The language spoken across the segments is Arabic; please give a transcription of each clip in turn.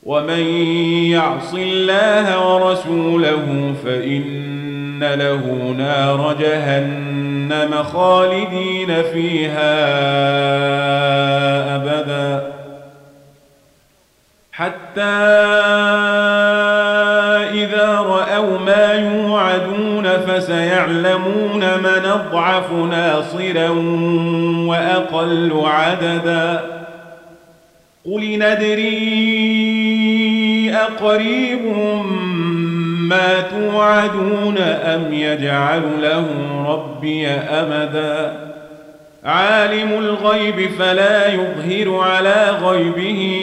ومن يعص الله ورسوله فإن له نار جهنم خالدين فيها أبدا حتى إذا رأوا ما يوعدون فسيعلمون من أضعف ناصرا وأقل عددا قل ندري أقريب ما توعدون أم يجعل له ربي أمدا عالم الغيب فلا يظهر على غيبه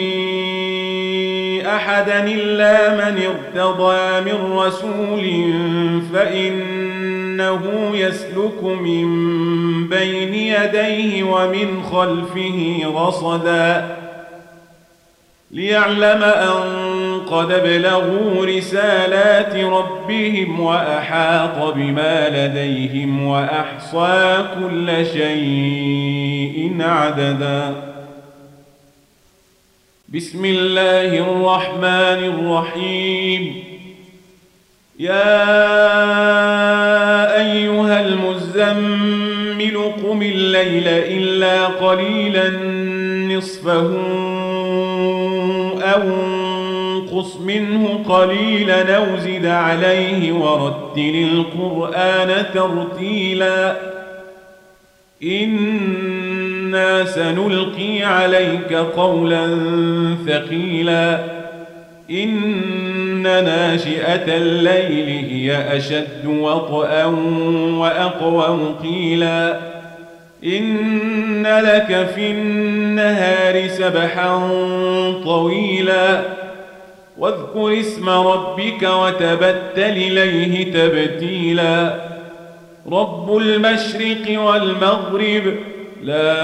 أحدا إلا من ارتضى من رسول فإنه يسلك من بين يديه ومن خلفه رصدا ليعلم أن قد ابلغوا رسالات ربهم وأحاط بما لديهم وأحصى كل شيء عددا بسم الله الرحمن الرحيم يا أيها المزمل قم الليل إلا قليلا نصفه أو انقص منه قليلا أو زد عليه ورتل القرآن ترتيلا إنا سنلقي عليك قولا ثقيلا إن ناشئة الليل هي أشد وطئا وأقوم قيلا إن لك في النهار سبحا طويلا واذكر اسم ربك وتبتل إليه تبتيلا رب المشرق والمغرب لا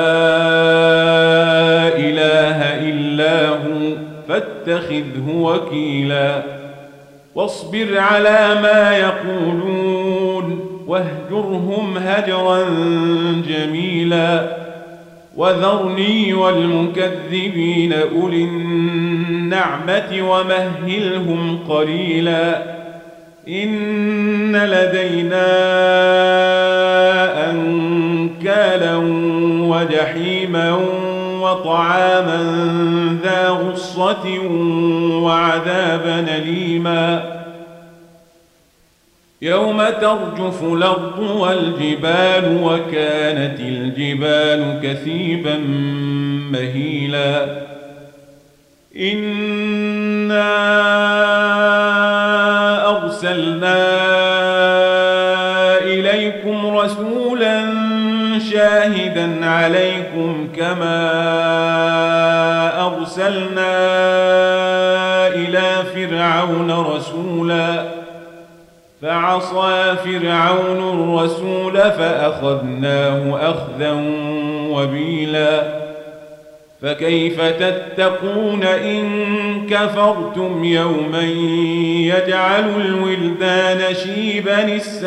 إله إلا هو فاتخذه وكيلا واصبر على ما يقولون واهجرهم هجرا جميلا وذرني والمكذبين أولي النعمة ومهلهم قليلا إن لدينا أنكالا وجحيما وطعاما ذا غصة وعذابا أليما يوم ترجف الأرض والجبال وكانت الجبال كثيبا مهيلا إنا أرسلنا إليكم رسولا شاهدا عليكم كما أرسلنا إلى فرعون رسولا فعصى فرعون الرسول فأخذناه أخذا وبيلا فكيف تتقون إن كفرتم يوما يجعل الولدان شيبا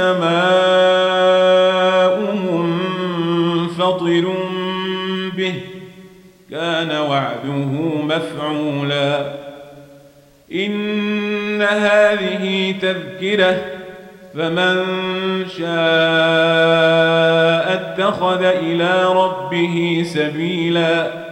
السماء منفطر به كان وعده مفعولا إن هذه تذكرة فمن شاء اتخذ إلى ربه سبيلا